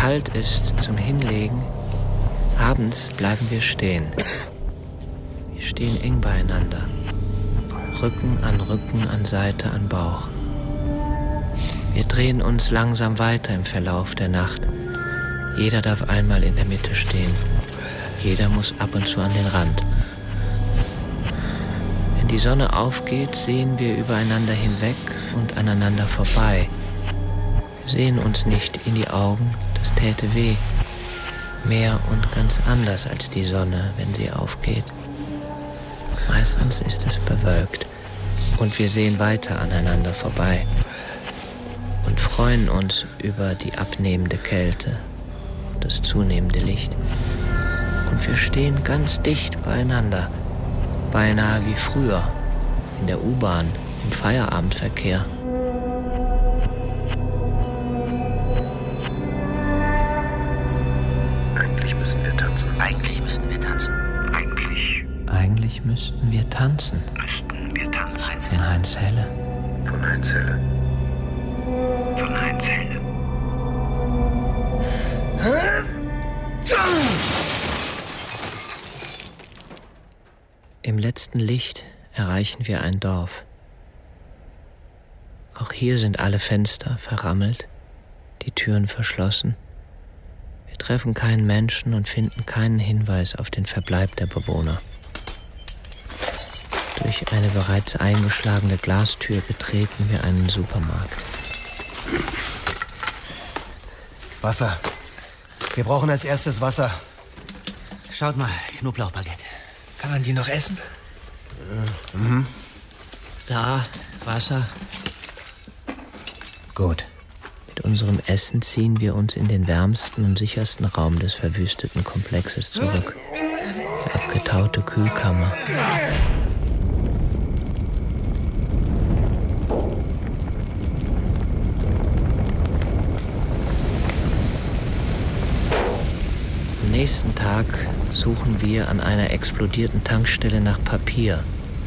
kalt ist zum Hinlegen, abends bleiben wir stehen. Wir stehen eng beieinander. Rücken, an Seite, an Bauch. Wir drehen uns langsam weiter im Verlauf der Nacht. Jeder darf einmal in der Mitte stehen. Jeder muss ab und zu an den Rand. Wenn die Sonne aufgeht, sehen wir übereinander hinweg und aneinander vorbei. Wir sehen uns nicht in die Augen, das täte weh. Mehr und ganz anders als die Sonne, wenn sie aufgeht. Meistens ist es bewölkt und wir sehen weiter aneinander vorbei und freuen uns über die abnehmende Kälte und das zunehmende Licht. Und wir stehen ganz dicht beieinander, beinahe wie früher, in der U-Bahn, im Feierabendverkehr. Eigentlich müssten wir tanzen. Eigentlich müssten wir tanzen. Eigentlich müssten wir tanzen. Von Heinz Helle. Von Heinz Helle. Von Heinz Helle. Im letzten Licht erreichen wir ein Dorf. Auch hier sind alle Fenster verrammelt, die Türen verschlossen. Wir treffen keinen Menschen und finden keinen Hinweis auf den Verbleib der Bewohner. Durch eine bereits eingeschlagene Glastür betreten wir einen Supermarkt. Wasser. Wir brauchen als erstes Wasser. Schaut mal, Knoblauchbaguette. Kann man die noch essen? Da, Wasser. Gut. Mit unserem Essen ziehen wir uns in den wärmsten und sichersten Raum des verwüsteten Komplexes zurück. Die abgetaute Kühlkammer. Am nächsten Tag suchen wir an einer explodierten Tankstelle nach Papier.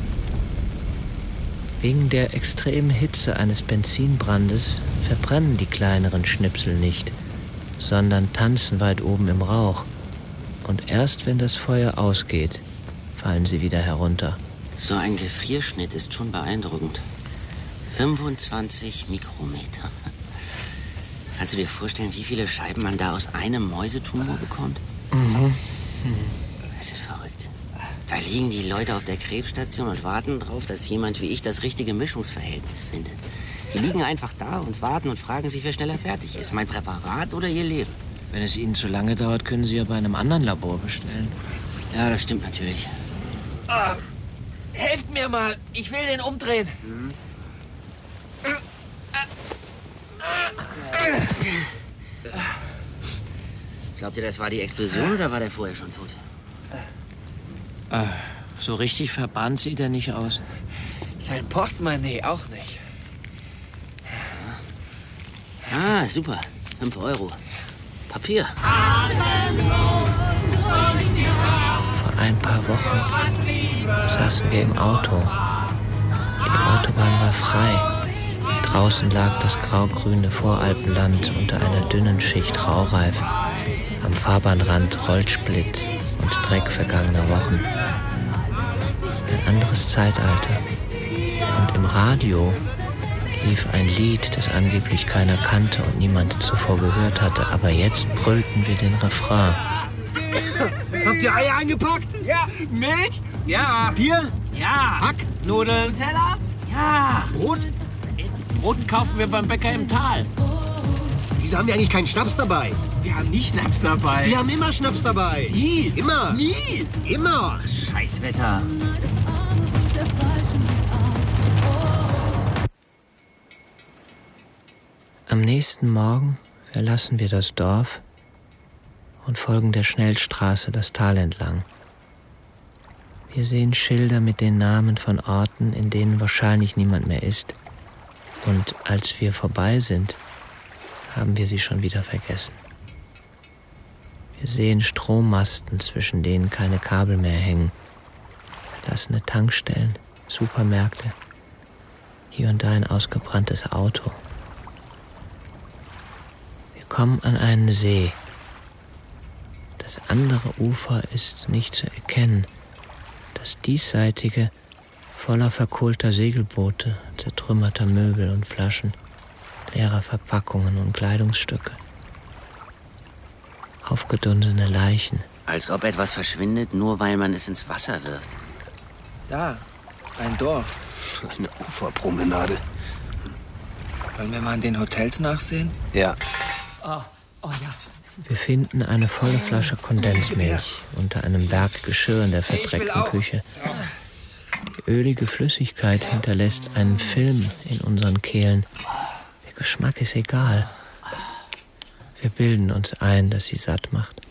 Wegen der extremen Hitze eines Benzinbrandes verbrennen die kleineren Schnipsel nicht, sondern tanzen weit oben im Rauch. Und erst wenn das Feuer ausgeht, fallen sie wieder herunter. So ein Gefrierschnitt ist schon beeindruckend. 25 Mikrometer. Kannst du dir vorstellen, wie viele Scheiben man da aus einem Mäusetumor bekommt? Es ist verrückt. Da liegen die Leute auf der Krebsstation und warten drauf, dass jemand wie ich das richtige Mischungsverhältnis findet. Die liegen einfach da und warten und fragen sich, wer schneller fertig ist. Mein Präparat oder ihr Leben? Wenn es Ihnen zu lange dauert, können Sie ja bei einem anderen Labor bestellen. Ja, das stimmt natürlich. Helft mir mal, ich will den umdrehen. Glaubt ihr, das war die Explosion oder war der vorher schon tot? So richtig verbannt sieht er nicht aus. Sein Portemonnaie auch nicht. Ah, super. 5 Euro. Papier. Vor ein paar Wochen saßen wir im Auto. Die Autobahn war frei. Draußen lag das grau-grüne Voralpenland unter einer dünnen Schicht Raureif. Am Fahrbahnrand Rollsplit und Dreck vergangener Wochen. Ein anderes Zeitalter. Und im Radio lief ein Lied, das angeblich keiner kannte und niemand zuvor gehört hatte. Aber jetzt brüllten wir den Refrain. Habt ihr Eier eingepackt? Ja. Milch? Ja. Bier? Ja. Hack? Nudeln? Teller? Ja. Brot? Brot kaufen wir beim Bäcker im Tal. Wieso haben wir eigentlich keinen Schnaps dabei? Wir haben nie Schnaps dabei. Wir haben immer Schnaps dabei. Nie. Immer. Nie. Immer. Scheißwetter. Am nächsten Morgen verlassen wir das Dorf und folgen der Schnellstraße das Tal entlang. Wir sehen Schilder mit den Namen von Orten, in denen wahrscheinlich niemand mehr ist. Und als wir vorbei sind, haben wir sie schon wieder vergessen. Wir sehen Strommasten, zwischen denen keine Kabel mehr hängen. Verlassene Tankstellen, Supermärkte, hier und da ein ausgebranntes Auto. Wir kommen an einen See. Das andere Ufer ist nicht zu erkennen. Das diesseitige voller verkohlter Segelboote, zertrümmerter Möbel und Flaschen, leerer Verpackungen und Kleidungsstücke. Aufgedunsene Leichen. Als ob etwas verschwindet, nur weil man es ins Wasser wirft. Da, ein Dorf. Eine Uferpromenade. Sollen wir mal an den Hotels nachsehen? Ja. Oh ja. Wir finden eine volle Flasche Kondensmilch unter einem Berg Geschirr in der verdreckten Küche. Die ölige Flüssigkeit hinterlässt einen Film in unseren Kehlen. Der Geschmack ist egal. Wir bilden uns ein, dass sie satt macht.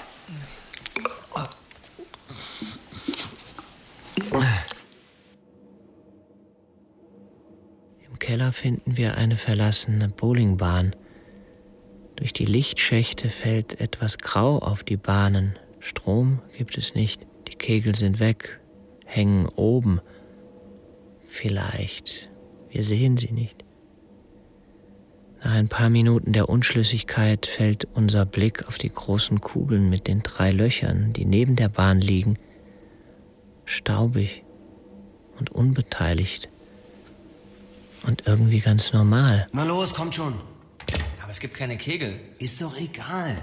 Im Keller finden wir eine verlassene Bowlingbahn. Durch die Lichtschächte fällt etwas Grau auf die Bahnen. Strom gibt es nicht. Die Kegel sind weg, hängen oben. Vielleicht. Wir sehen sie nicht. Nach ein paar Minuten der Unschlüssigkeit fällt unser Blick auf die großen Kugeln mit den 3 Löchern, die neben der Bahn liegen. Staubig und unbeteiligt. Und irgendwie ganz normal. Na los, kommt schon. Aber es gibt keine Kegel. Ist doch egal.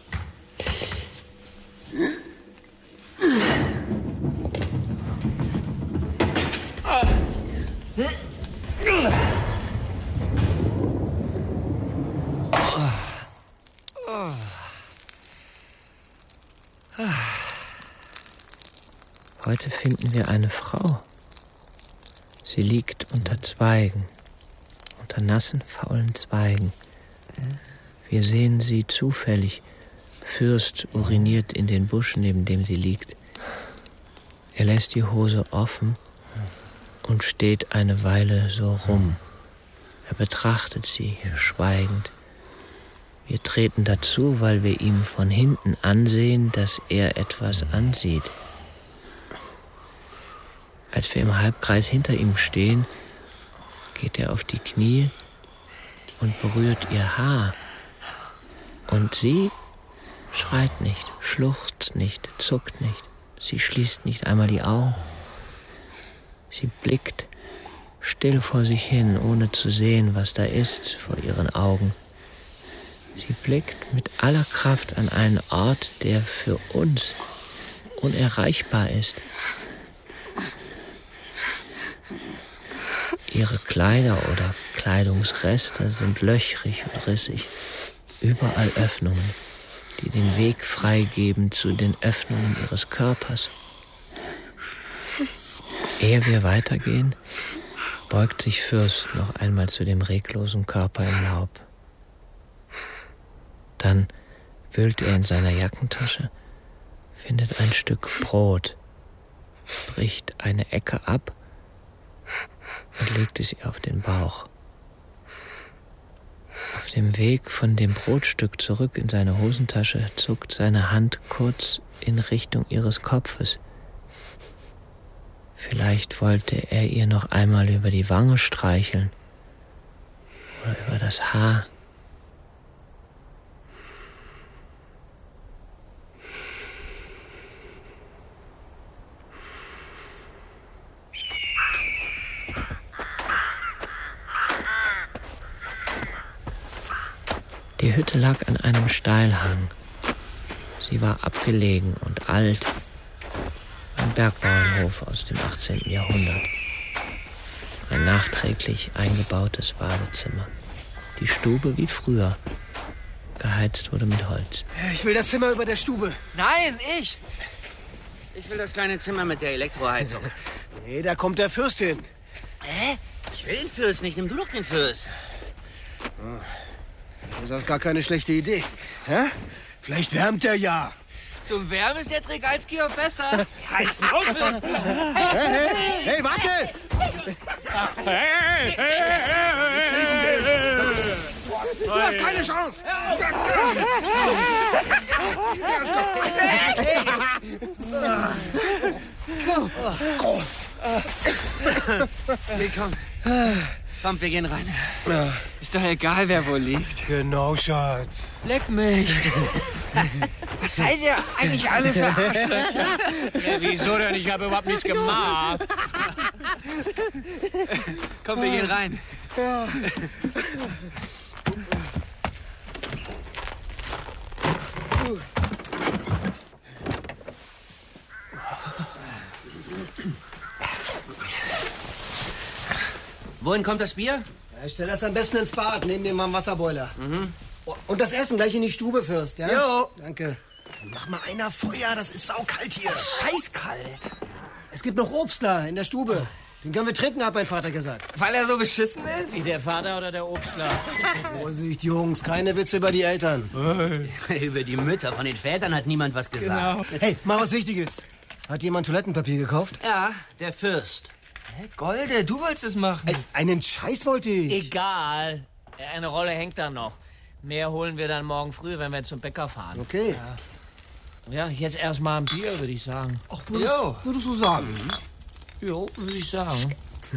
Heute finden wir eine Frau. Sie liegt unter Zweigen, unter nassen, faulen Zweigen. Wir sehen sie zufällig. Fürst uriniert in den Busch, neben dem sie liegt. Er lässt die Hose offen und steht eine Weile so rum. Er betrachtet sie, schweigend. Wir treten dazu, weil wir ihm von hinten ansehen, dass er etwas ansieht. Als wir im Halbkreis hinter ihm stehen, geht er auf die Knie und berührt ihr Haar. Und sie schreit nicht, schluchzt nicht, zuckt nicht. Sie schließt nicht einmal die Augen. Sie blickt still vor sich hin, ohne zu sehen, was da ist vor ihren Augen. Sie blickt mit aller Kraft an einen Ort, der für uns unerreichbar ist. Ihre Kleider oder Kleidungsreste sind löchrig und rissig. Überall Öffnungen, die den Weg freigeben zu den Öffnungen ihres Körpers. Ehe wir weitergehen, beugt sich Fürst noch einmal zu dem reglosen Körper im Laub. Dann wühlt er in seiner Jackentasche, findet ein Stück Brot, bricht eine Ecke ab und legt es ihr auf den Bauch. Auf dem Weg von dem Brotstück zurück in seine Hosentasche zuckt seine Hand kurz in Richtung ihres Kopfes. Vielleicht wollte er ihr noch einmal über die Wange streicheln oder über das Haar. Die Hütte lag an einem Steilhang. Sie war abgelegen und alt. Ein Bergbauernhof aus dem 18. Jahrhundert. Ein nachträglich eingebautes Badezimmer. Die Stube wie früher. Geheizt wurde mit Holz. Ich will das Zimmer über der Stube. Nein, ich! Ich will das kleine Zimmer mit der Elektroheizung. Nee, da kommt der Fürst hin. Ich will den Fürst nicht. Nimm du doch den Fürst. Das ist gar keine schlechte Idee. Hä? Vielleicht wärmt er ja. Zum Wärmen ist der Tregalski auch besser. Halt's Maul! Hey, warte! Du hast keine Chance! Hey, komm. Komm, wir gehen rein. Ja. Ist doch egal, wer wo liegt. Genau, Schatz. Leck mich. Was seid ihr eigentlich alle für Arschlöcher? Ja, wieso denn? Ich habe überhaupt nichts gemacht. Komm, wir gehen rein. Ja. Wohin kommt das Bier? Ja, ich stell das am besten ins Bad, neben dem am Wasserboiler. Mhm. Und das Essen gleich in die Stube, Fürst, ja? Jo. Danke. Mach mal einer Feuer, das ist saukalt hier. Scheißkalt. Es gibt noch Obstler in der Stube. Den können wir trinken, hat mein Vater gesagt. Weil er so beschissen ist? Wie der Vater oder der Obstler? Vorsicht, Jungs, keine Witze über die Eltern. Über die Mütter. Von den Vätern hat niemand was gesagt. Genau. Hey, mal was Wichtiges. Hat jemand Toilettenpapier gekauft? Ja, der Fürst. Hä, Golde, du wolltest es machen. Einen Scheiß wollte ich. Egal. Eine Rolle hängt da noch. Mehr holen wir dann morgen früh, wenn wir zum Bäcker fahren. Okay. Ja, jetzt erstmal ein Bier, würde ich sagen. Ach, würdest du sagen? Jo, würde ich sagen.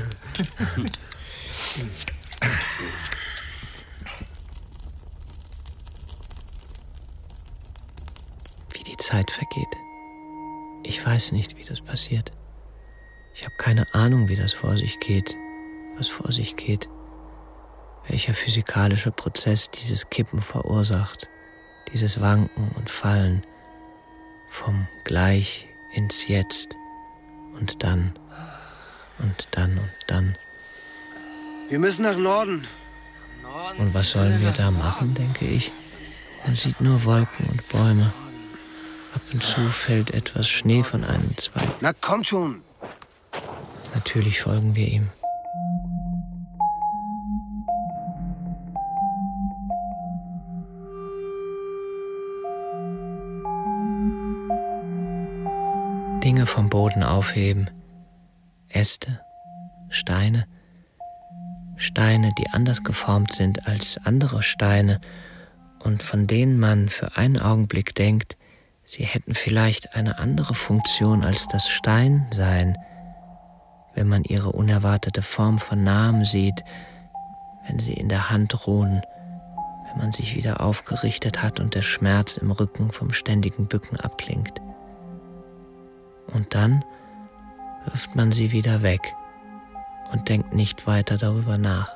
Wie die Zeit vergeht. Ich weiß nicht, wie das passiert. Ich habe keine Ahnung, wie das vor sich geht, was vor sich geht. Welcher physikalische Prozess dieses Kippen verursacht, dieses Wanken und Fallen vom Gleich ins Jetzt und dann und dann und dann. Wir müssen nach Norden. Und was sollen wir da machen, denke ich? Man sieht nur Wolken und Bäume. Ab und zu fällt etwas Schnee von einem Zweig. Na, kommt schon. Natürlich folgen wir ihm. Dinge vom Boden aufheben. Äste, Steine. Steine, die anders geformt sind als andere Steine und von denen man für einen Augenblick denkt, sie hätten vielleicht eine andere Funktion als das Steinsein, wenn man ihre unerwartete Form von nahem sieht, wenn sie in der Hand ruhen, wenn man sich wieder aufgerichtet hat und der Schmerz im Rücken vom ständigen Bücken abklingt. Und dann wirft man sie wieder weg und denkt nicht weiter darüber nach.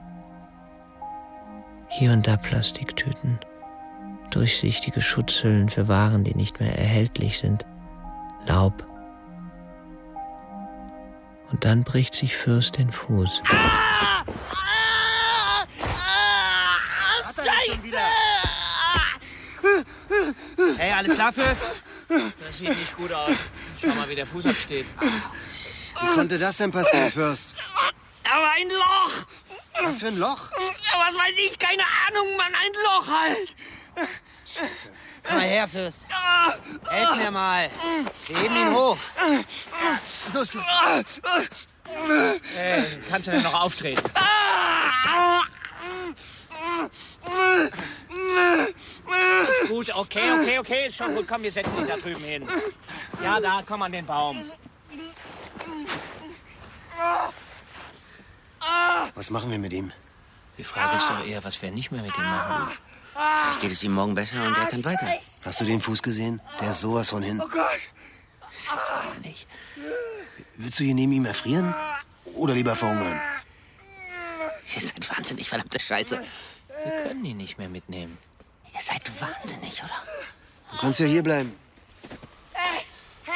Hier und da Plastiktüten, durchsichtige Schutzhüllen für Waren, die nicht mehr erhältlich sind, Laub. Und dann bricht sich Fürst den Fuß. Hey, alles klar, Fürst? Das sieht nicht gut aus. Schau mal, wie der Fuß absteht. Wie konnte das denn passieren, Fürst? Aber ein Loch! Was für ein Loch? Was weiß ich, keine Ahnung, Mann, ein Loch halt! Scheiße. Komm mal her, Fürst. Helf mir mal. Wir heben ihn hoch. So ist gut. Hey, kannst du denn noch auftreten? Ist gut, okay, ist schon gut. Komm, wir setzen ihn da drüben hin. Ja, da, komm an den Baum. Was machen wir mit ihm? Die Frage ist doch eher, was wir nicht mehr mit ihm machen. Vielleicht geht es ihm morgen besser und er kann weiter. Hast du den Fuß gesehen? Der ist sowas von hin. Oh Gott. Das ist wahnsinnig. Willst du hier neben ihm erfrieren? Oder lieber verhungern? Ihr seid wahnsinnig, verdammte Scheiße. Wir können ihn nicht mehr mitnehmen. Ihr seid wahnsinnig, oder? Du kannst ja hier bleiben. Hey!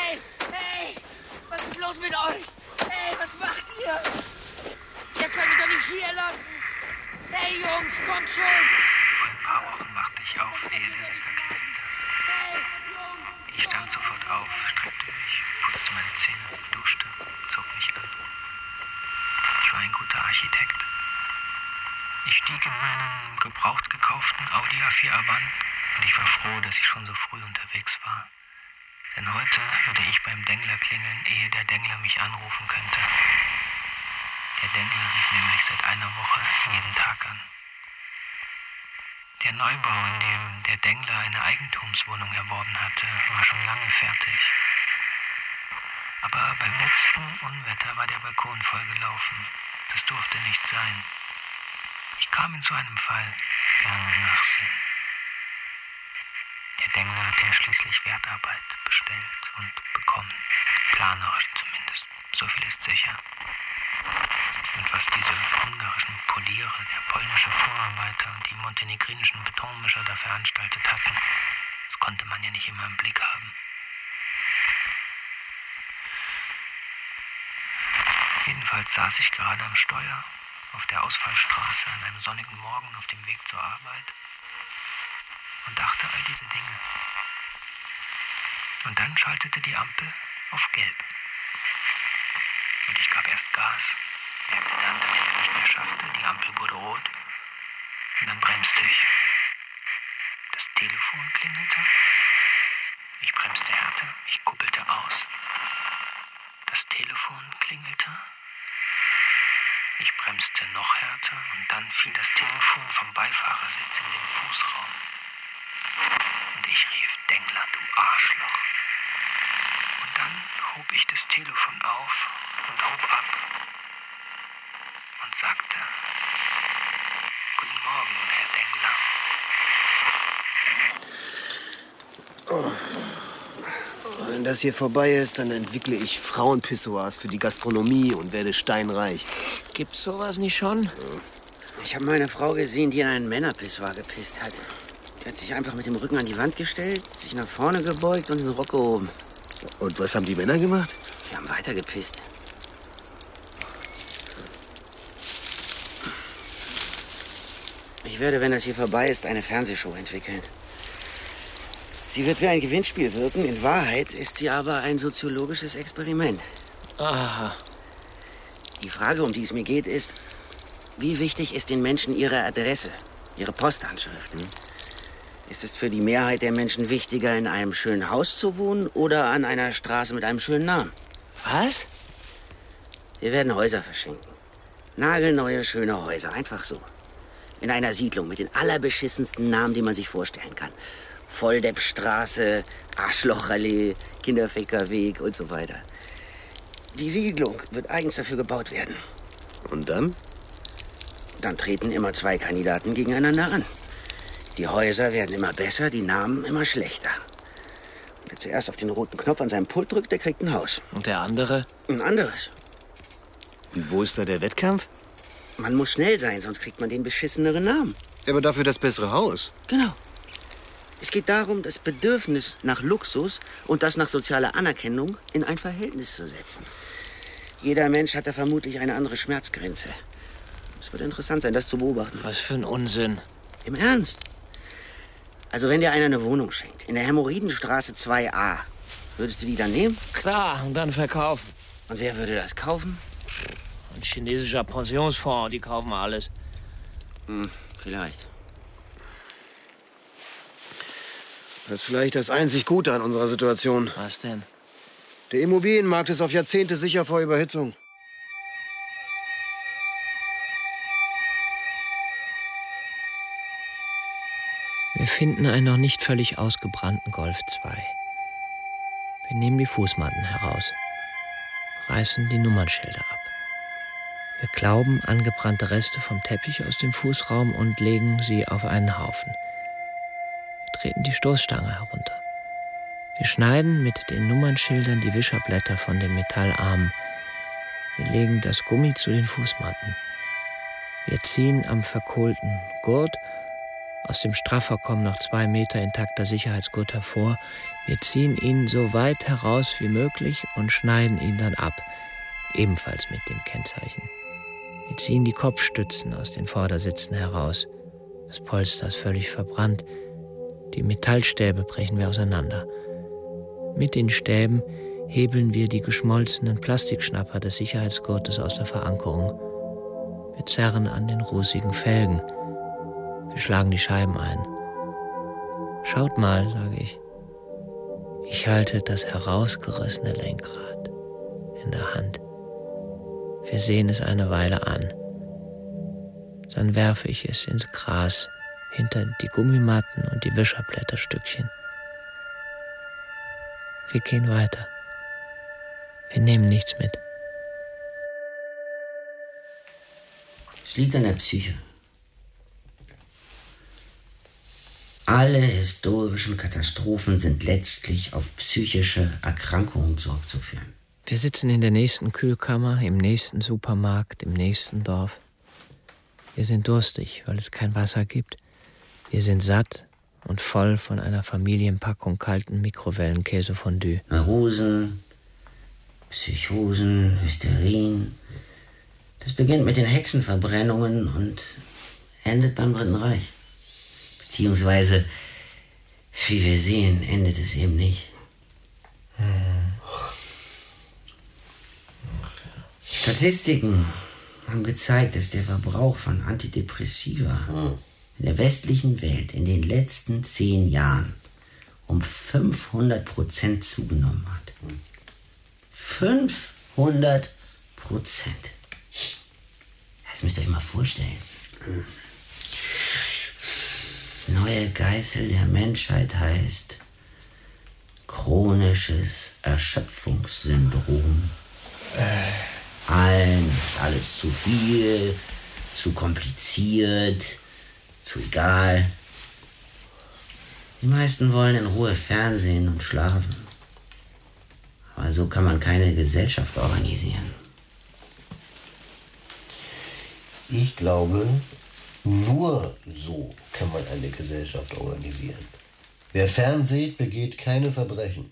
Was ist los mit euch? Hey, was macht ihr? Ihr könnt mich doch nicht hier lassen. Hey, Jungs, kommt schon! Vor ein paar Wochen wachte ich auf, ehe der Wecker klingte. Hey, Jungs! Ich stand sofort auf, streckte mich, putzte meine Zähne, duschte, zog mich an. Ich war ein guter Architekt. Ich stieg in meinen gebraucht gekauften Audi A4 Avant und ich war froh, dass ich schon so früh unterwegs war. Denn heute würde ich beim Dengler klingeln, ehe der Dengler mich anrufen könnte. Der Dengler rief nämlich seit einer Woche jeden Tag an. Der Neubau, in dem der Dengler eine Eigentumswohnung erworben hatte, war schon lange fertig. Aber beim letzten Unwetter war der Balkon vollgelaufen. Das durfte nicht sein. Ich kam in so einem Fall gerne nachsehen. Herr Dengler hat ja schließlich Wertarbeit bestellt und bekommen. Planerisch zumindest. So viel ist sicher. Und was diese ungarischen Poliere, der polnische Vorarbeiter und die montenegrinischen Betonmischer da veranstaltet hatten, das konnte man ja nicht immer im Blick haben. Jedenfalls saß ich gerade am Steuer auf der Ausfallstraße an einem sonnigen Morgen auf dem Weg zur Arbeit und dachte all diese Dinge. Und dann schaltete die Ampel auf Gelb. Und ich gab erst Gas, merkte dann, dass ich es nicht mehr schaffte. Die Ampel wurde rot. Und dann bremste ich. Das Telefon klingelte. Ich bremste härter. Ich kuppelte aus. Das Telefon klingelte. Ich bremste noch härter und dann fiel das Telefon vom Beifahrersitz in den Fußraum. Und ich rief: Dengler, du Arschloch. Und dann hob ich das Telefon auf und hob ab und sagte: Guten Morgen, Herr Dengler. Wenn das hier vorbei ist, dann entwickle ich Frauenpissoirs für die Gastronomie und werde steinreich. Gibt's sowas nicht schon? Ich habe meine Frau gesehen, die in einen Männerpissoir gepisst hat. Die hat sich einfach mit dem Rücken an die Wand gestellt, sich nach vorne gebeugt und den Rock gehoben. Und was haben die Männer gemacht? Die haben weiter gepisst. Ich werde, wenn das hier vorbei ist, eine Fernsehshow entwickeln. Sie wird wie ein Gewinnspiel wirken. In Wahrheit ist sie aber ein soziologisches Experiment. Aha. Die Frage, um die es mir geht, ist: Wie wichtig ist den Menschen ihre Adresse, ihre Postanschrift? Ist es für die Mehrheit der Menschen wichtiger, in einem schönen Haus zu wohnen oder an einer Straße mit einem schönen Namen? Was? Wir werden Häuser verschenken. Nagelneue, schöne Häuser, einfach so. In einer Siedlung mit den allerbeschissensten Namen, die man sich vorstellen kann. Volldeppstraße, Arschlochallee, Kinderfickerweg und so weiter. Die Siedlung wird eigens dafür gebaut werden. Und dann? Dann treten immer zwei Kandidaten gegeneinander an. Die Häuser werden immer besser, die Namen immer schlechter. Und wer zuerst auf den roten Knopf an seinem Pult drückt, der kriegt ein Haus. Und der andere? Ein anderes. Und wo ist da der Wettkampf? Man muss schnell sein, sonst kriegt man den beschisseneren Namen. Aber dafür das bessere Haus. Genau. Es geht darum, das Bedürfnis nach Luxus und das nach sozialer Anerkennung in ein Verhältnis zu setzen. Jeder Mensch hat da vermutlich eine andere Schmerzgrenze. Es wird interessant sein, das zu beobachten. Was für ein Unsinn. Im Ernst? Also wenn dir einer eine Wohnung schenkt, in der Hämorrhoidenstraße 2a, würdest du die dann nehmen? Klar, und dann verkaufen. Und wer würde das kaufen? Ein chinesischer Pensionsfonds, die kaufen alles. Vielleicht. Das ist vielleicht das einzig Gute an unserer Situation. Was denn? Der Immobilienmarkt ist auf Jahrzehnte sicher vor Überhitzung. Wir finden einen noch nicht völlig ausgebrannten Golf 2. Wir nehmen die Fußmatten heraus, reißen die Nummernschilder ab. Wir klauben angebrannte Reste vom Teppich aus dem Fußraum und legen sie auf einen Haufen. Wir treten die Stoßstange herunter. Wir schneiden mit den Nummernschildern die Wischerblätter von den Metallarmen. Wir legen das Gummi zu den Fußmatten. Wir ziehen am verkohlten Gurt. Aus dem Straffer kommen noch 2 Meter intakter Sicherheitsgurt hervor. Wir ziehen ihn so weit heraus wie möglich und schneiden ihn dann ab, ebenfalls mit dem Kennzeichen. Wir ziehen die Kopfstützen aus den Vordersitzen heraus. Das Polster ist völlig verbrannt. Die Metallstäbe brechen wir auseinander. Mit den Stäben hebeln wir die geschmolzenen Plastikschnapper des Sicherheitsgurtes aus der Verankerung. Wir zerren an den rußigen Felgen. Wir schlagen die Scheiben ein. Schaut mal, sage ich. Ich halte das herausgerissene Lenkrad in der Hand. Wir sehen es eine Weile an. Dann werfe ich es ins Gras hinter die Gummimatten und die Wischerblätterstückchen. Wir gehen weiter. Wir nehmen nichts mit. Es liegt an der Psyche. Alle historischen Katastrophen sind letztlich auf psychische Erkrankungen zurückzuführen. Wir sitzen in der nächsten Kühlkammer, im nächsten Supermarkt, im nächsten Dorf. Wir sind durstig, weil es kein Wasser gibt. Wir sind satt und voll von einer Familienpackung kalten Mikrowellenkäsefondue. Neurosen, Psychosen, Hysterien. Das beginnt mit den Hexenverbrennungen und endet beim Dritten Reich. Beziehungsweise, wie wir sehen, endet es eben nicht. Statistiken haben gezeigt, dass der Verbrauch von Antidepressiva in der westlichen Welt in den letzten 10 Jahren um 500% zugenommen hat. 500%. Das müsst ihr euch mal vorstellen. Neue Geißel der Menschheit heißt chronisches Erschöpfungssyndrom. Allen ist alles zu viel, zu kompliziert, zu egal. Die meisten wollen in Ruhe Fernsehen und schlafen. Aber so kann man keine Gesellschaft organisieren. Ich glaube, nur so kann man eine Gesellschaft organisieren. Wer fernsieht, begeht keine Verbrechen.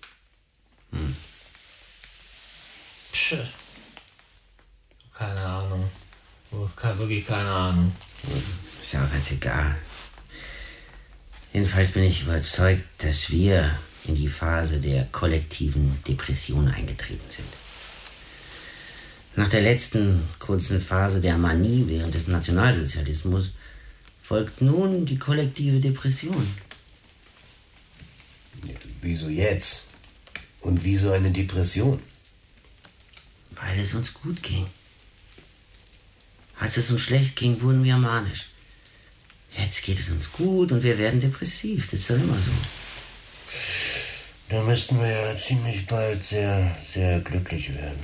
Keine Ahnung. Wirklich keine Ahnung. Ist ja auch ganz egal. Jedenfalls bin ich überzeugt, dass wir in die Phase der kollektiven Depression eingetreten sind. Nach der letzten kurzen Phase der Manie während des Nationalsozialismus folgt nun die kollektive Depression. Wieso jetzt? Und wieso eine Depression? Weil es uns gut ging. Als es uns schlecht ging, wurden wir manisch. Jetzt geht es uns gut und wir werden depressiv. Das ist doch immer so. Da müssten wir ja ziemlich bald sehr, sehr glücklich werden.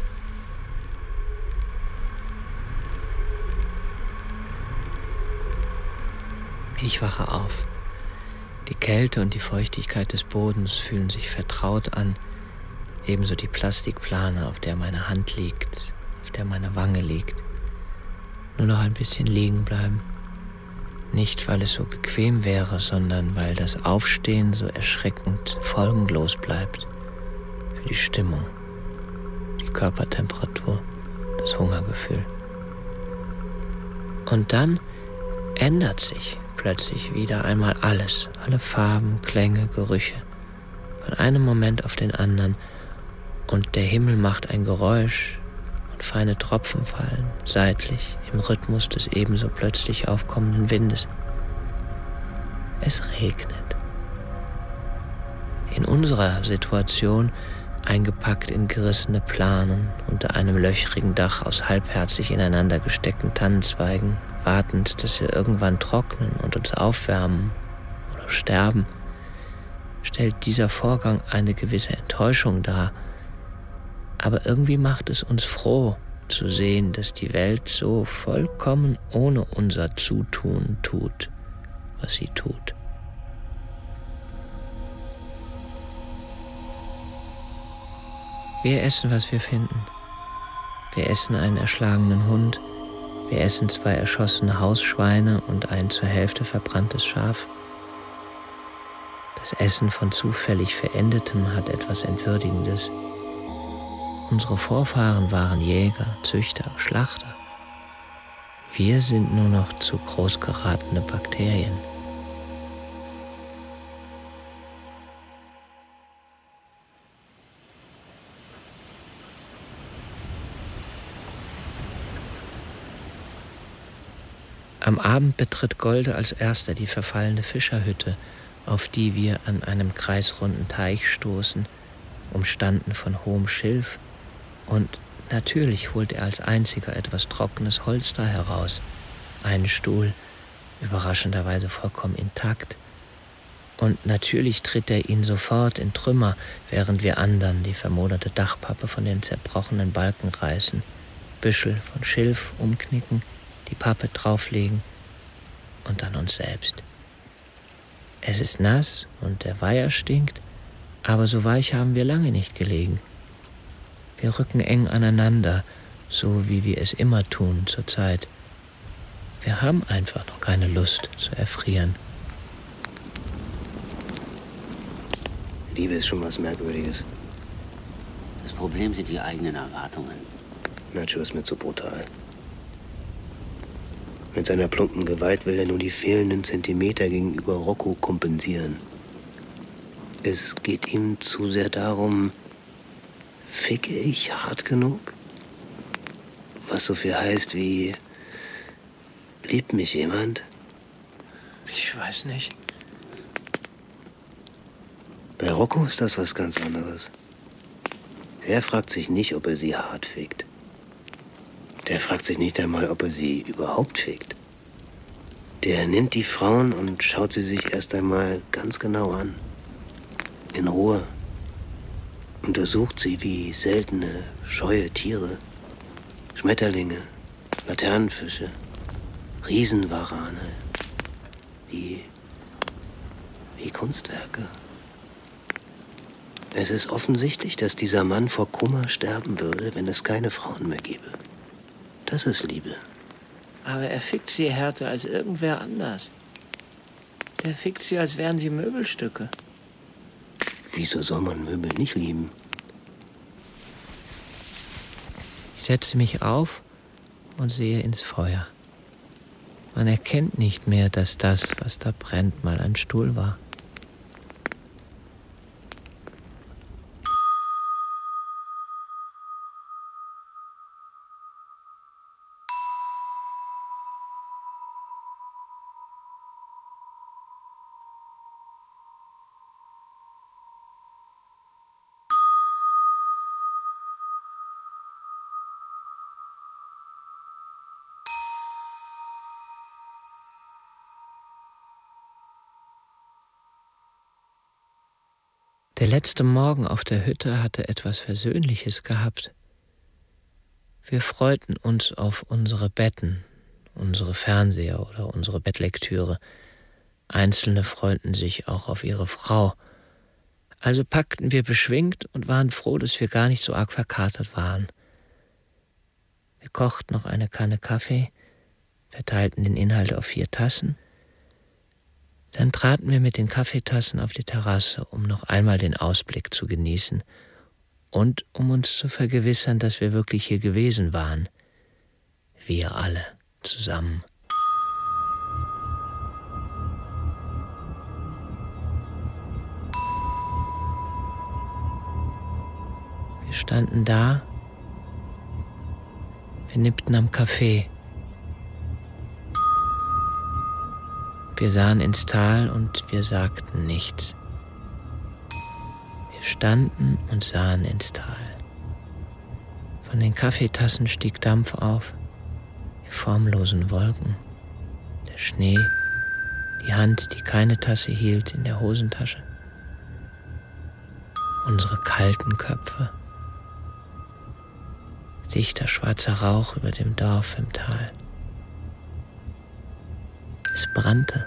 Ich wache auf. Die Kälte und die Feuchtigkeit des Bodens fühlen sich vertraut an. Ebenso die Plastikplane, auf der meine Hand liegt, auf der meine Wange liegt. Nur noch ein bisschen liegen bleiben. Nicht, weil es so bequem wäre, sondern weil das Aufstehen so erschreckend folgenlos bleibt. Für die Stimmung, die Körpertemperatur, das Hungergefühl. Und dann ändert sich plötzlich wieder einmal alles. Alle Farben, Klänge, Gerüche. Von einem Moment auf den anderen. Und der Himmel macht ein Geräusch und feine Tropfen fallen, seitlich, im Rhythmus des ebenso plötzlich aufkommenden Windes. Es regnet. In unserer Situation, eingepackt in gerissene Planen, unter einem löchrigen Dach aus halbherzig ineinander gesteckten Tannenzweigen, wartend, dass wir irgendwann trocknen und uns aufwärmen oder sterben, stellt dieser Vorgang eine gewisse Enttäuschung dar. Aber irgendwie macht es uns froh, zu sehen, dass die Welt so vollkommen ohne unser Zutun tut, was sie tut. Wir essen, was wir finden. Wir essen einen erschlagenen Hund. Wir essen 2 erschossene Hausschweine und ein zur Hälfte verbranntes Schaf. Das Essen von zufällig Verendetem hat etwas Entwürdigendes. Unsere Vorfahren waren Jäger, Züchter, Schlachter. Wir sind nur noch zu groß geratene Bakterien. Am Abend betritt Golde als erster die verfallene Fischerhütte, auf die wir an einem kreisrunden Teich stoßen, umstanden von hohem Schilf, und natürlich holt er als einziger etwas trockenes Holz da heraus, einen Stuhl, überraschenderweise vollkommen intakt, Und natürlich tritt er ihn sofort in Trümmer, während wir anderen die vermoderte Dachpappe von den zerbrochenen Balken reißen, Büschel von Schilf umknicken, die Pappe drauflegen und dann uns selbst. Es ist nass und der Weiher stinkt, aber so weich haben wir lange nicht gelegen. Wir rücken eng aneinander, so wie wir es immer tun zur Zeit. Wir haben einfach noch keine Lust zu erfrieren. Liebe ist schon was Merkwürdiges. Das Problem sind die eigenen Erwartungen. Nacho ist mir zu brutal. Mit seiner plumpen Gewalt will er nur die fehlenden Zentimeter gegenüber Rocco kompensieren. Es geht ihm zu sehr darum, ficke ich hart genug? Was so viel heißt wie, liebt mich jemand? Ich weiß nicht. Bei Rocco ist das was ganz anderes. Der fragt sich nicht, ob er sie hart fickt. Der fragt sich nicht einmal, ob er sie überhaupt fickt. Der nimmt die Frauen und schaut sie sich erst einmal ganz genau an. In Ruhe. Untersucht sie wie seltene, scheue Tiere. Schmetterlinge, Laternenfische, Riesenwarane. Wie Kunstwerke. Es ist offensichtlich, dass dieser Mann vor Kummer sterben würde, wenn es keine Frauen mehr gäbe. Das ist Liebe. Aber er fickt sie härter als irgendwer anders. Der fickt sie, als wären sie Möbelstücke. Wieso soll man Möbel nicht lieben? Ich setze mich auf und sehe ins Feuer. Man erkennt nicht mehr, dass das, was da brennt, mal ein Stuhl war. Der letzte Morgen auf der Hütte hatte etwas Versöhnliches gehabt. Wir freuten uns auf unsere Betten, unsere Fernseher oder unsere Bettlektüre. Einzelne freuten sich auch auf ihre Frau. Also packten wir beschwingt und waren froh, dass wir gar nicht so arg verkatert waren. Wir kochten noch eine Kanne Kaffee, verteilten den Inhalt auf 4 Tassen. Dann traten wir mit den Kaffeetassen auf die Terrasse, um noch einmal den Ausblick zu genießen und um uns zu vergewissern, dass wir wirklich hier gewesen waren. Wir alle zusammen. Wir standen da, wir nippten am Kaffee. Wir sahen ins Tal und wir sagten nichts. Wir standen und sahen ins Tal. Von den Kaffeetassen stieg Dampf auf, die formlosen Wolken, der Schnee, die Hand, die keine Tasse hielt, in der Hosentasche. Unsere kalten Köpfe. Dichter schwarzer Rauch über dem Dorf im Tal. Es brannte.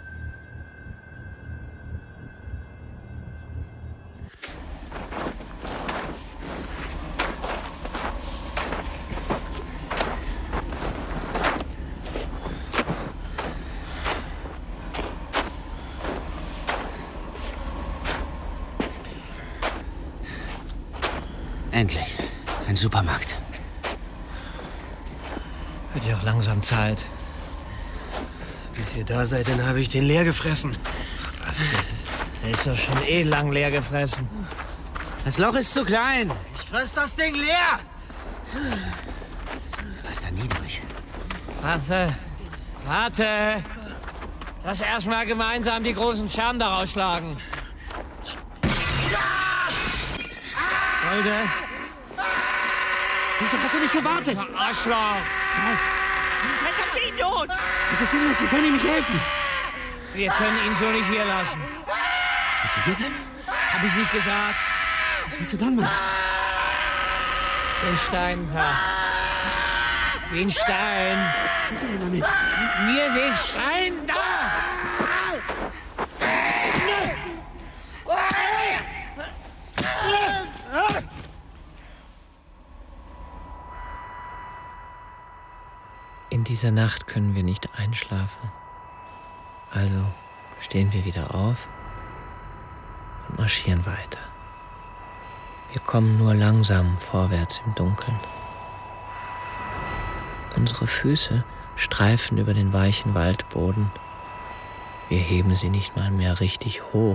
Endlich. Ein Supermarkt. Wird ja auch langsam Zeit. Bis ihr da seid, dann habe ich den leer gefressen. Der ist doch schon lang leer gefressen. Das Loch ist zu klein. Ich fress das Ding leer! Du warst da nie durch. Warte! Lass erstmal gemeinsam die großen Scherben da rausschlagen. Wollte? Wieso hast du nicht gewartet? Arschloch! Verdammte Idiot! Es ist sinnlos, wir können ihm nicht helfen. Wir können ihn so nicht hier lassen. Willst du hier bleiben? Hab ich nicht gesagt. Was willst du dann machen? Den Stein, Herr. Den Stein. Was willst du denn damit? Mir den Stein da! In dieser Nacht können wir nicht einschlafen. Also stehen wir wieder auf und marschieren weiter. Wir kommen nur langsam vorwärts im Dunkeln. Unsere Füße streifen über den weichen Waldboden. Wir heben sie nicht mal mehr richtig hoch.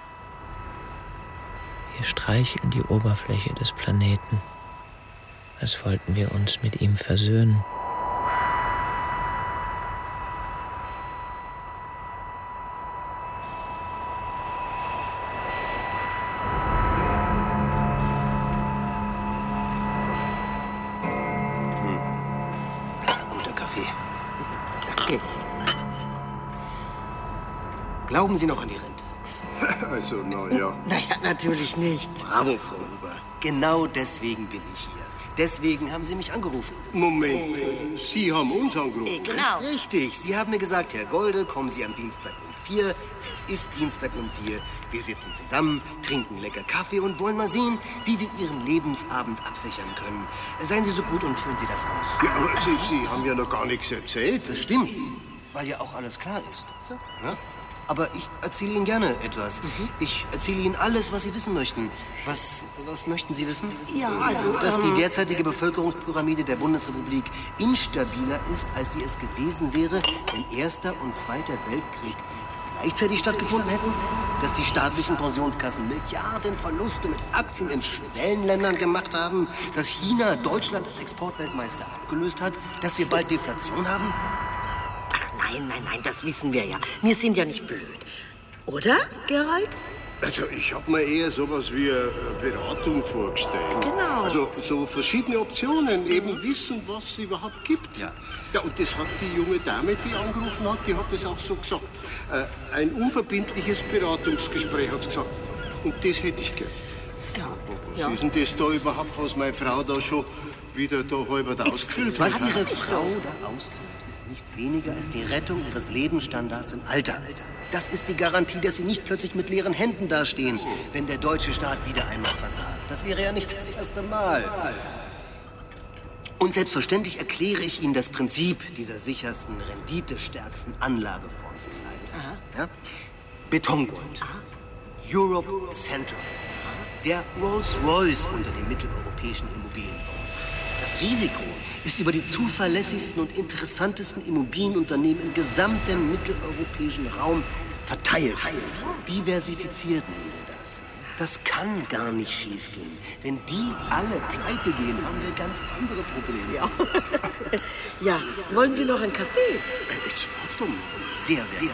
Wir streicheln die Oberfläche des Planeten, als wollten wir uns mit ihm versöhnen. Glauben Sie noch an die Rente? Also, naja. Naja, natürlich nicht. Bravo, Frau Huber. Genau deswegen bin ich hier. Deswegen haben Sie mich angerufen. Moment, Sie haben uns angerufen. Genau. Richtig. Sie haben mir gesagt, Herr Golde, kommen Sie am Dienstag um 4. Es ist Dienstag um 4. Wir sitzen zusammen, trinken lecker Kaffee und wollen mal sehen, wie wir Ihren Lebensabend absichern können. Seien Sie so gut und führen Sie das aus. Ja, aber Sie haben ja noch gar nichts erzählt. Das stimmt, weil ja auch alles klar ist. Ja? Aber ich erzähle Ihnen gerne etwas. Ich erzähle Ihnen alles, was Sie wissen möchten. Was möchten Sie wissen? Ja, also, dass die derzeitige Bevölkerungspyramide der Bundesrepublik instabiler ist, als sie es gewesen wäre, wenn Erster und Zweiter Weltkrieg gleichzeitig stattgefunden hätten, dass die staatlichen Pensionskassen Milliardenverluste mit Aktien in Schwellenländern gemacht haben, dass China Deutschland als Exportweltmeister abgelöst hat, dass wir bald Deflation haben. Nein, das wissen wir ja. Wir sind ja nicht blöd. Oder, Gerald? Also, ich habe mir eher sowas wie Beratung vorgestellt. Genau. Also, so verschiedene Optionen, eben wissen, was es überhaupt gibt. Ja, und das hat die junge Dame, die angerufen hat, die hat das auch so gesagt. Ein unverbindliches Beratungsgespräch, hat sie gesagt. Und das hätte ich gern. Ja. Was ist denn das da überhaupt, was meine Frau da schon wieder da halber ausgefüllt hat? Was Ihre Frau da ausgibt, ist nichts weniger als die Rettung Ihres Lebensstandards im Alter. Das ist die Garantie, dass Sie nicht plötzlich mit leeren Händen dastehen, wenn der deutsche Staat wieder einmal versagt. Das wäre ja nicht das erste Mal. Und selbstverständlich erkläre ich Ihnen das Prinzip dieser sichersten, renditestärksten Anlageform fürs Alter. Ja? Betongold. Europe Central. Der Rolls-Royce unter den mitteleuropäischen Immobilienfonds. Das Risiko ist über die zuverlässigsten und interessantesten Immobilienunternehmen im gesamten mitteleuropäischen Raum verteilt. Diversifiziert nennen wir das. Das kann gar nicht schiefgehen. Wenn die alle pleite gehen, haben wir ganz andere Probleme. Ja, wollen Sie noch einen Kaffee? Jetzt warte doch mal. Sehr, sehr.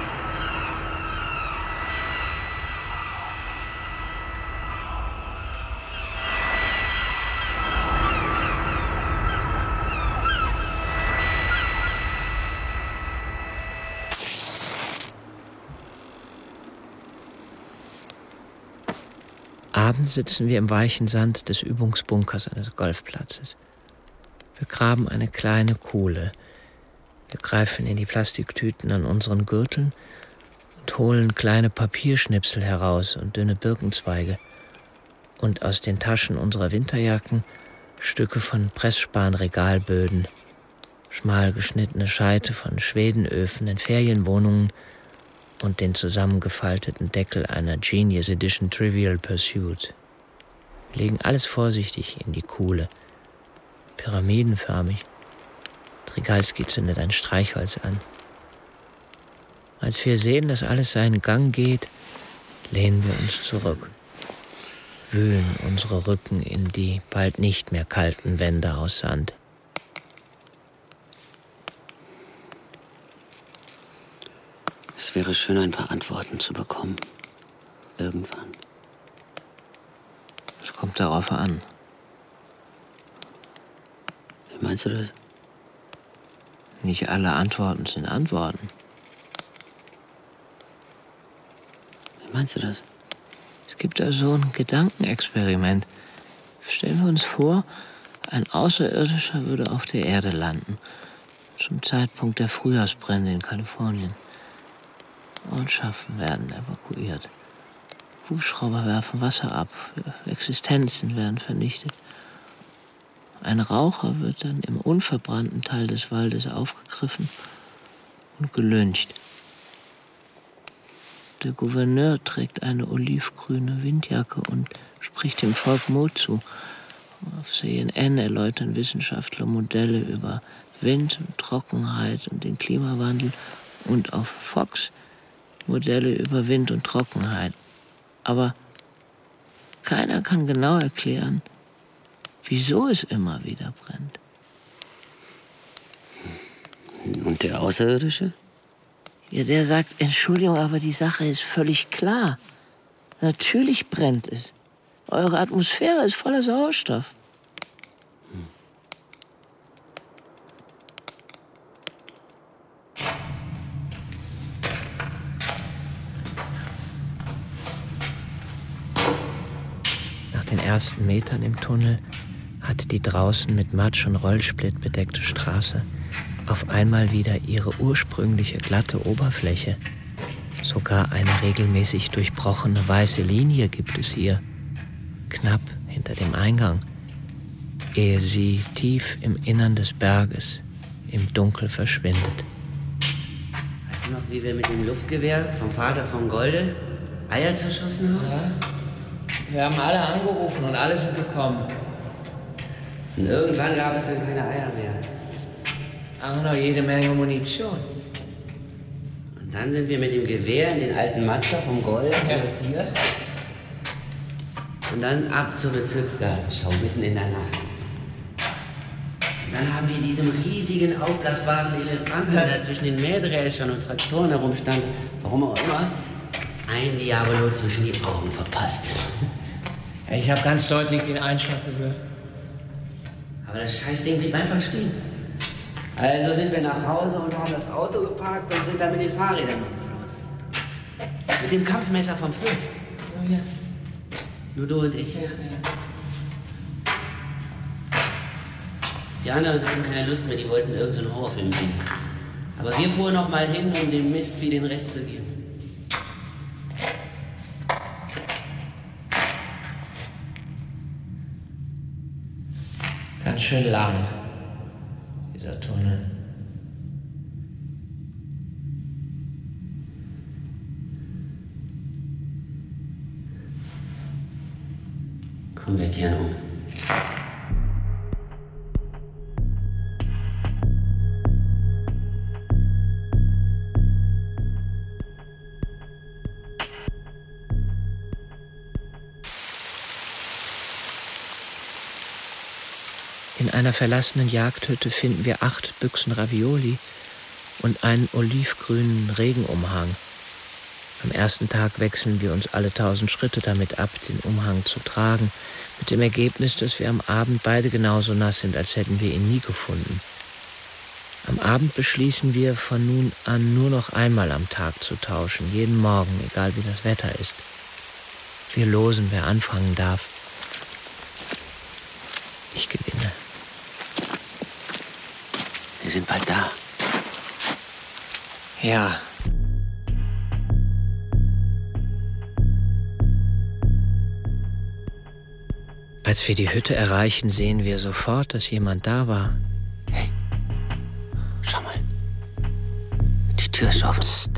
Abends sitzen wir im weichen Sand des Übungsbunkers eines Golfplatzes. Wir graben eine kleine Kuhle. Wir greifen in die Plastiktüten an unseren Gürteln und holen kleine Papierschnipsel heraus und dünne Birkenzweige. Und aus den Taschen unserer Winterjacken Stücke von Pressspan-Regalböden, schmal geschnittene Scheite von Schwedenöfen in Ferienwohnungen und den zusammengefalteten Deckel einer Genius Edition Trivial Pursuit. Wir legen alles vorsichtig in die Kuhle, pyramidenförmig. Trigalski zündet ein Streichholz an. Als wir sehen, dass alles seinen Gang geht, lehnen wir uns zurück, wühlen unsere Rücken in die bald nicht mehr kalten Wände aus Sand. Es wäre schön, ein paar Antworten zu bekommen. Irgendwann. Es kommt darauf an. Wie meinst du das? Nicht alle Antworten sind Antworten. Wie meinst du das? Es gibt da so ein Gedankenexperiment. Stellen wir uns vor, ein Außerirdischer würde auf der Erde landen. Zum Zeitpunkt der Frühjahrsbrände in Kalifornien. Ortschaften werden evakuiert. Hubschrauber werfen Wasser ab. Existenzen werden vernichtet. Ein Raucher wird dann im unverbrannten Teil des Waldes aufgegriffen und gelyncht. Der Gouverneur trägt eine olivgrüne Windjacke und spricht dem Volk Mut zu. Auf CNN erläutern Wissenschaftler Modelle über Wind und Trockenheit und den Klimawandel und auf Fox Modelle über Wind und Trockenheit. Aber keiner kann genau erklären, wieso es immer wieder brennt. Und der Außerirdische? Ja, der sagt, Entschuldigung, aber die Sache ist völlig klar. Natürlich brennt es. Eure Atmosphäre ist voller Sauerstoff. Nach den ersten Metern im Tunnel hat die draußen mit Matsch und Rollsplit bedeckte Straße auf einmal wieder ihre ursprüngliche glatte Oberfläche. Sogar eine regelmäßig durchbrochene weiße Linie gibt es hier, knapp hinter dem Eingang, ehe sie tief im Innern des Berges im Dunkel verschwindet. Weißt du noch, wie wir mit dem Luftgewehr vom Vater von Golde Eier zerschossen haben? Ja, wir haben alle angerufen und alle sind gekommen. Und irgendwann gab es dann keine Eier mehr. Aber noch jede Menge Munition. Und dann sind wir mit dem Gewehr in den alten Mazda vom Golde hier. Und dann ab zur Bezirksgartenschau mitten in der Nacht. Und dann haben wir diesem riesigen, aufblasbaren Elefanten, der zwischen den Mähdreschern und Traktoren herumstand, warum auch immer, ein Diabolo zwischen die Augen verpasst. Ich habe ganz deutlich den Einschlag gehört. Aber das Scheißding blieb einfach stehen. Also sind wir nach Hause und haben das Auto geparkt und sind dann mit den Fahrrädern los. Mit dem Kampfmesser vom Fürst. Oh ja. Nur du und ich. Ja. Die anderen hatten keine Lust mehr, die wollten irgendeinen Horrorfilm sehen. Aber wir fuhren noch mal hin, um dem Mistvieh den Rest zu geben. Ganz schön lang, dieser Tunnel. Komm, wir kehren um. In einer verlassenen Jagdhütte finden wir 8 Büchsen Ravioli und einen olivgrünen Regenumhang. Am ersten Tag wechseln wir uns alle 1000 Schritte damit ab, den Umhang zu tragen, mit dem Ergebnis, dass wir am Abend beide genauso nass sind, als hätten wir ihn nie gefunden. Am Abend beschließen wir, von nun an nur noch einmal am Tag zu tauschen, jeden Morgen, egal wie das Wetter ist. Wir losen, wer anfangen darf. Ich gewinne. Wir sind bald da. Ja. Als wir die Hütte erreichen, sehen wir sofort, dass jemand da war. Hey, schau mal. Die Tür ist offen. Psst.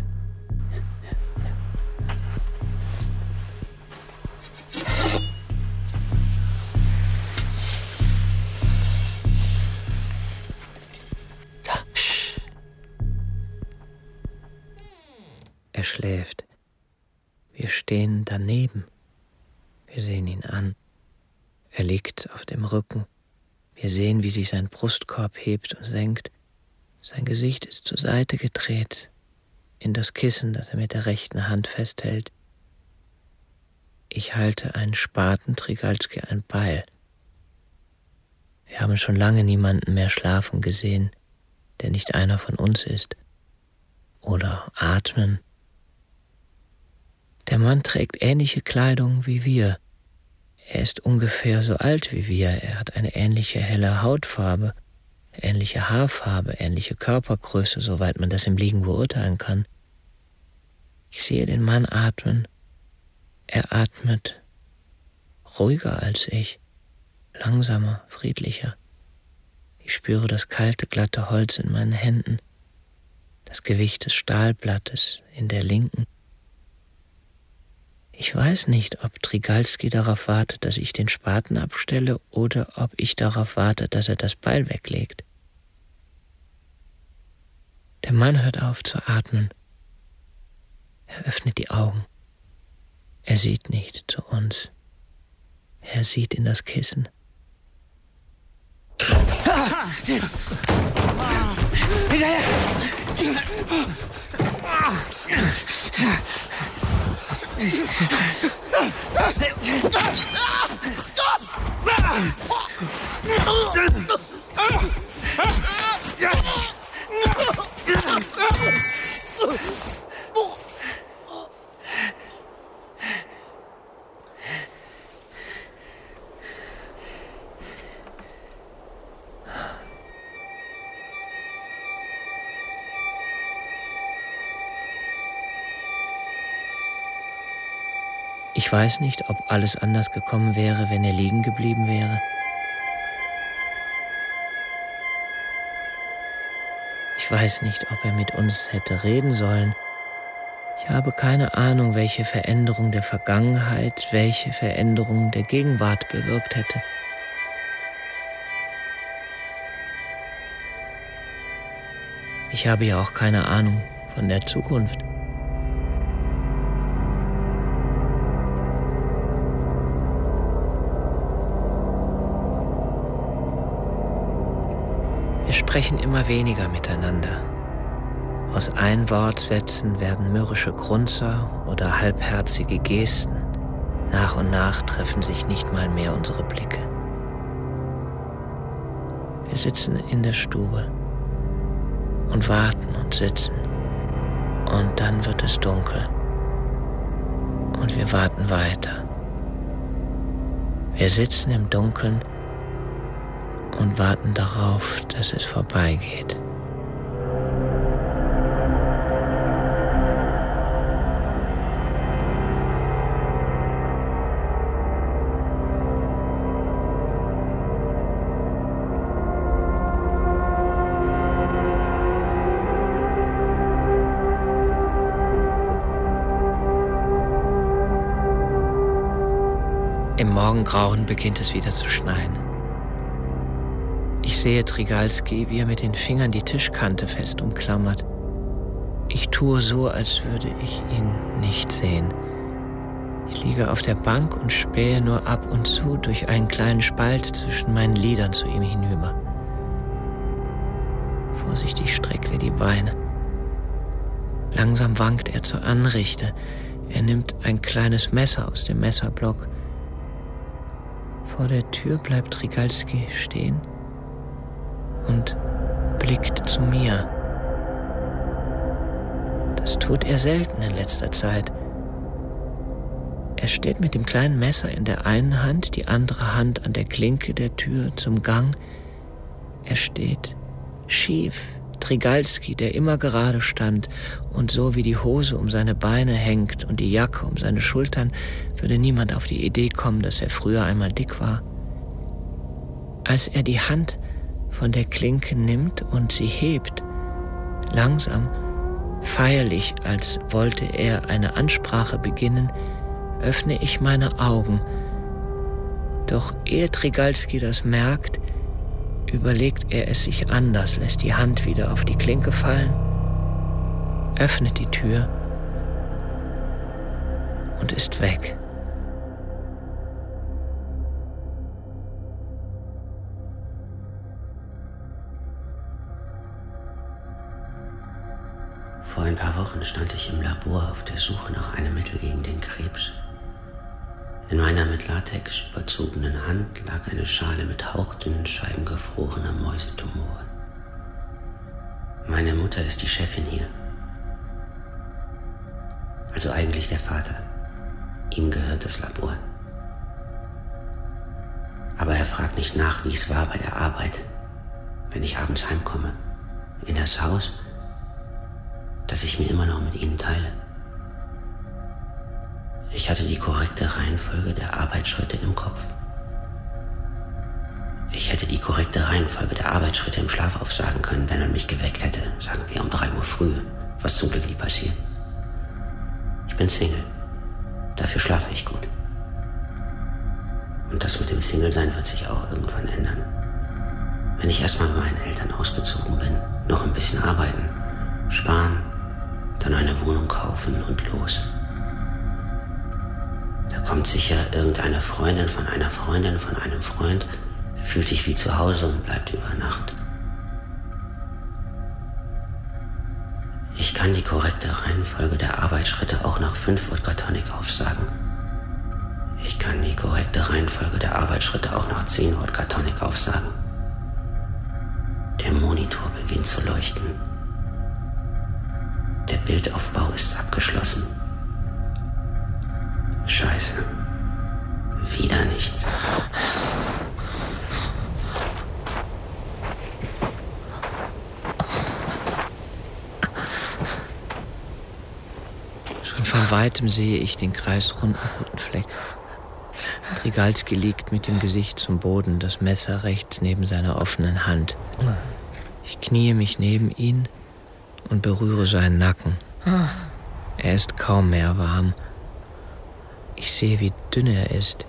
Er schläft. Wir stehen daneben. Wir sehen ihn an. Er liegt auf dem Rücken. Wir sehen, wie sich sein Brustkorb hebt und senkt. Sein Gesicht ist zur Seite gedreht, in das Kissen, das er mit der rechten Hand festhält. Ich halte einen Spaten, Trigalski ein Beil. Wir haben schon lange niemanden mehr schlafen gesehen, der nicht einer von uns ist. Oder atmen. Der Mann trägt ähnliche Kleidung wie wir. Er ist ungefähr so alt wie wir. Er hat eine ähnliche helle Hautfarbe, ähnliche Haarfarbe, ähnliche Körpergröße, soweit man das im Liegen beurteilen kann. Ich sehe den Mann atmen. Er atmet ruhiger als ich, langsamer, friedlicher. Ich spüre das kalte, glatte Holz in meinen Händen, das Gewicht des Stahlblattes in der linken. Ich weiß nicht, ob Trigalski darauf wartet, dass ich den Spaten abstelle, oder ob ich darauf warte, dass er das Beil weglegt. Der Mann hört auf zu atmen. Er öffnet die Augen. Er sieht nicht zu uns. Er sieht in das Kissen. Hinterher! Ich weiß nicht, ob alles anders gekommen wäre, wenn er liegen geblieben wäre. Ich weiß nicht, ob er mit uns hätte reden sollen. Ich habe keine Ahnung, welche Veränderung der Vergangenheit, welche Veränderung der Gegenwart bewirkt hätte. Ich habe ja auch keine Ahnung von der Zukunft. Wir sprechen immer weniger miteinander. Aus Einwortsätzen werden mürrische Grunzer oder halbherzige Gesten. Nach und nach treffen sich nicht mal mehr unsere Blicke. Wir sitzen in der Stube und warten und sitzen. Und dann wird es dunkel. Und wir warten weiter. Wir sitzen im Dunkeln und warten darauf, dass es vorbeigeht. Im Morgengrauen beginnt es wieder zu schneien. Ich sehe Trigalski, wie er mit den Fingern die Tischkante fest umklammert. Ich tue so, als würde ich ihn nicht sehen. Ich liege auf der Bank und spähe nur ab und zu durch einen kleinen Spalt zwischen meinen Lidern zu ihm hinüber. Vorsichtig streckt er die Beine. Langsam wankt er zur Anrichte. Er nimmt ein kleines Messer aus dem Messerblock. Vor der Tür bleibt Trigalski stehen und blickt zu mir. Das tut er selten in letzter Zeit. Er steht mit dem kleinen Messer in der einen Hand, die andere Hand an der Klinke der Tür zum Gang. Er steht schief. Trigalski, der immer gerade stand und so wie die Hose um seine Beine hängt und die Jacke um seine Schultern, würde niemand auf die Idee kommen, dass er früher einmal dick war. Als er die Hand von der Klinke nimmt und sie hebt, langsam, feierlich, als wollte er eine Ansprache beginnen, öffne ich meine Augen. Doch ehe Trigalski das merkt, überlegt er es sich anders, lässt die Hand wieder auf die Klinke fallen, öffnet die Tür und ist weg. Vor ein paar Wochen stand ich im Labor auf der Suche nach einem Mittel gegen den Krebs. In meiner mit Latex überzogenen Hand lag eine Schale mit hauchdünnen Scheiben gefrorener Mäusetumoren. Meine Mutter ist die Chefin hier. Also eigentlich der Vater. Ihm gehört das Labor. Aber er fragt nicht nach, wie es war bei der Arbeit, wenn ich abends heimkomme, in das Haus, das ich mir immer noch mit Ihnen teile. Ich hatte die korrekte Reihenfolge der Arbeitsschritte im Kopf. Ich hätte die korrekte Reihenfolge der Arbeitsschritte im Schlaf aufsagen können, wenn man mich geweckt hätte, sagen wir um 3 Uhr früh, was zum Glück nie passiert. Ich bin Single. Dafür schlafe ich gut. Und das mit dem Single-Sein wird sich auch irgendwann ändern. Wenn ich erstmal bei meinen Eltern ausgezogen bin, noch ein bisschen arbeiten, sparen, dann eine Wohnung kaufen und los. Da kommt sicher irgendeine Freundin von einer Freundin von einem Freund, fühlt sich wie zu Hause und bleibt über Nacht. Ich kann die korrekte Reihenfolge der Arbeitsschritte auch nach 5 Wodka Tonic aufsagen. Ich kann die korrekte Reihenfolge der Arbeitsschritte auch nach 10 Wodka Tonic aufsagen. Der Monitor beginnt zu leuchten. Der Bildaufbau ist abgeschlossen. Scheiße. Wieder nichts. Schon von weitem sehe ich den kreisrunden roten Fleck. Trigalski liegt mit dem Gesicht zum Boden, das Messer rechts neben seiner offenen Hand. Ich kniee mich neben ihn und berühre seinen Nacken. Er ist kaum mehr warm. Ich sehe, wie dünn er ist.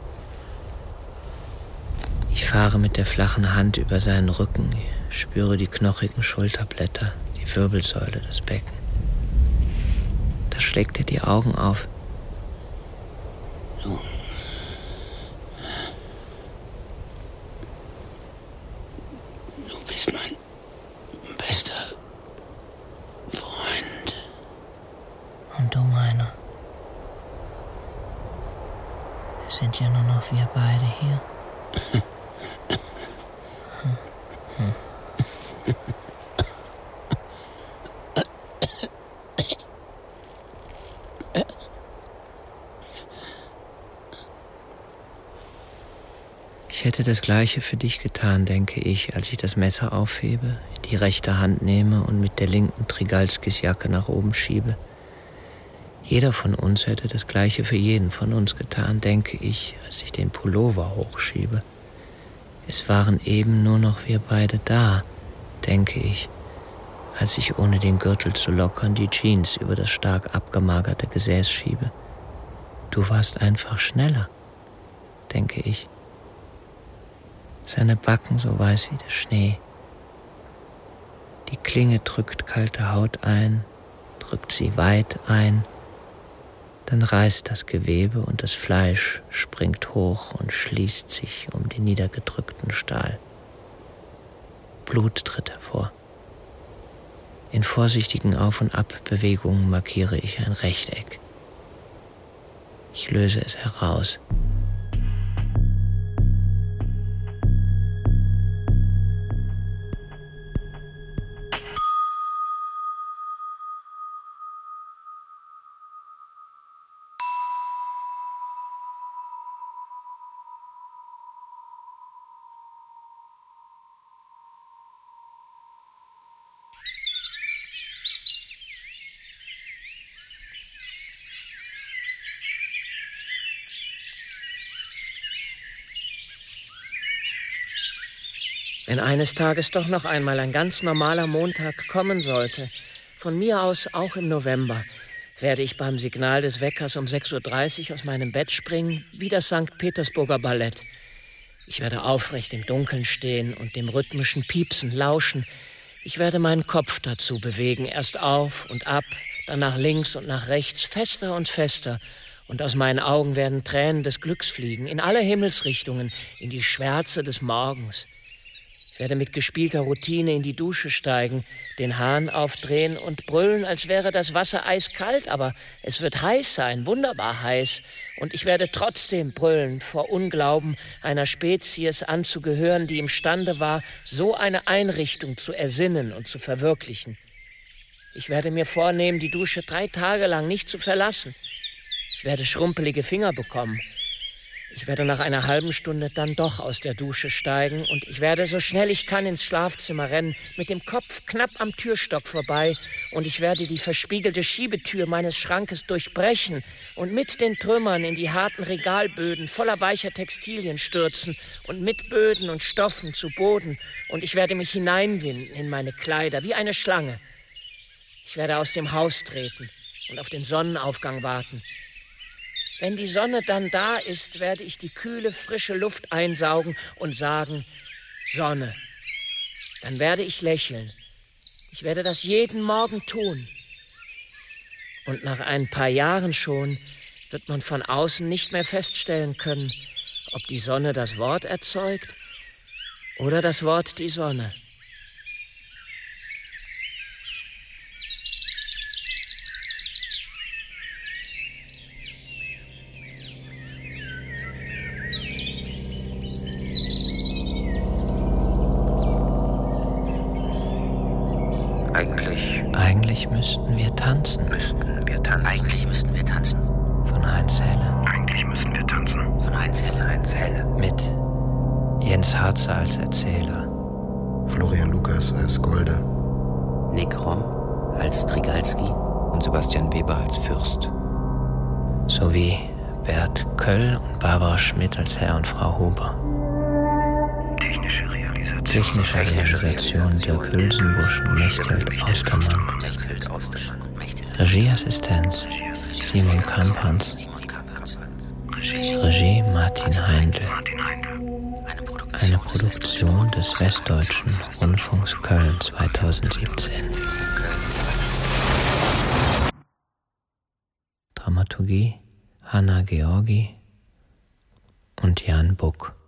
Ich fahre mit der flachen Hand über seinen Rücken, spüre die knochigen Schulterblätter, die Wirbelsäule, das Becken. Da schlägt er die Augen auf. Du bist mein bester Freund. Und du meiner. Es sind ja nur noch wir beide hier. Ich hätte das Gleiche für dich getan, denke ich, als ich das Messer aufhebe, in die rechte Hand nehme und mit der linken Trigalskis Jacke nach oben schiebe. Jeder von uns hätte das Gleiche für jeden von uns getan, denke ich, als ich den Pullover hochschiebe. Es waren eben nur noch wir beide da, denke ich, als ich ohne den Gürtel zu lockern die Jeans über das stark abgemagerte Gesäß schiebe. Du warst einfach schneller, denke ich. Seine Backen so weiß wie der Schnee. Die Klinge drückt kalte Haut ein, drückt sie weit ein, dann reißt das Gewebe und das Fleisch springt hoch und schließt sich um den niedergedrückten Stahl. Blut tritt hervor. In vorsichtigen Auf- und Abbewegungen markiere ich ein Rechteck. Ich löse es heraus. Wenn eines Tages doch noch einmal ein ganz normaler Montag kommen sollte, von mir aus auch im November, werde ich beim Signal des Weckers um 6:30 Uhr aus meinem Bett springen, wie das St. Petersburger Ballett. Ich werde aufrecht im Dunkeln stehen und dem rhythmischen Piepsen lauschen. Ich werde meinen Kopf dazu bewegen, erst auf und ab, dann nach links und nach rechts, fester und fester. Und aus meinen Augen werden Tränen des Glücks fliegen, in alle Himmelsrichtungen, in die Schwärze des Morgens. Ich werde mit gespielter Routine in die Dusche steigen, den Hahn aufdrehen und brüllen, als wäre das Wasser eiskalt, aber es wird heiß sein, wunderbar heiß. Und ich werde trotzdem brüllen, vor Unglauben, einer Spezies anzugehören, die imstande war, so eine Einrichtung zu ersinnen und zu verwirklichen. Ich werde mir vornehmen, die Dusche 3 Tage lang nicht zu verlassen. Ich werde schrumpelige Finger bekommen. Ich werde nach einer halben Stunde dann doch aus der Dusche steigen und ich werde so schnell ich kann ins Schlafzimmer rennen, mit dem Kopf knapp am Türstock vorbei und ich werde die verspiegelte Schiebetür meines Schrankes durchbrechen und mit den Trümmern in die harten Regalböden voller weicher Textilien stürzen und mit Böden und Stoffen zu Boden und ich werde mich hineinwinden in meine Kleider wie eine Schlange. Ich werde aus dem Haus treten und auf den Sonnenaufgang warten. Wenn die Sonne dann da ist, werde ich die kühle, frische Luft einsaugen und sagen, Sonne. Dann werde ich lächeln. Ich werde das jeden Morgen tun. Und nach ein paar Jahren schon wird man von außen nicht mehr feststellen können, ob die Sonne das Wort erzeugt oder das Wort die Sonne. Eigentlich müssten wir tanzen. Eigentlich müssten wir tanzen. Von Heinz Helle. Eigentlich müssen wir tanzen. Von Heinz Helle. Mit Jens Harzer als Erzähler. Florian Lukas als Golde. Nick Romm als Strigalski. Und Sebastian Weber als Fürst. Sowie Bert Köll und Barbara Schmidt als Herr und Frau Huber. Technische Realisation Dirk Hülsenbusch und Mechthild Ostermann. Regieassistenz Simon Kamphans. Regie Martin Heindl. Eine Produktion des Westdeutschen Rundfunks Köln 2017. Dramaturgie Hanna Georgi und Jan Buck.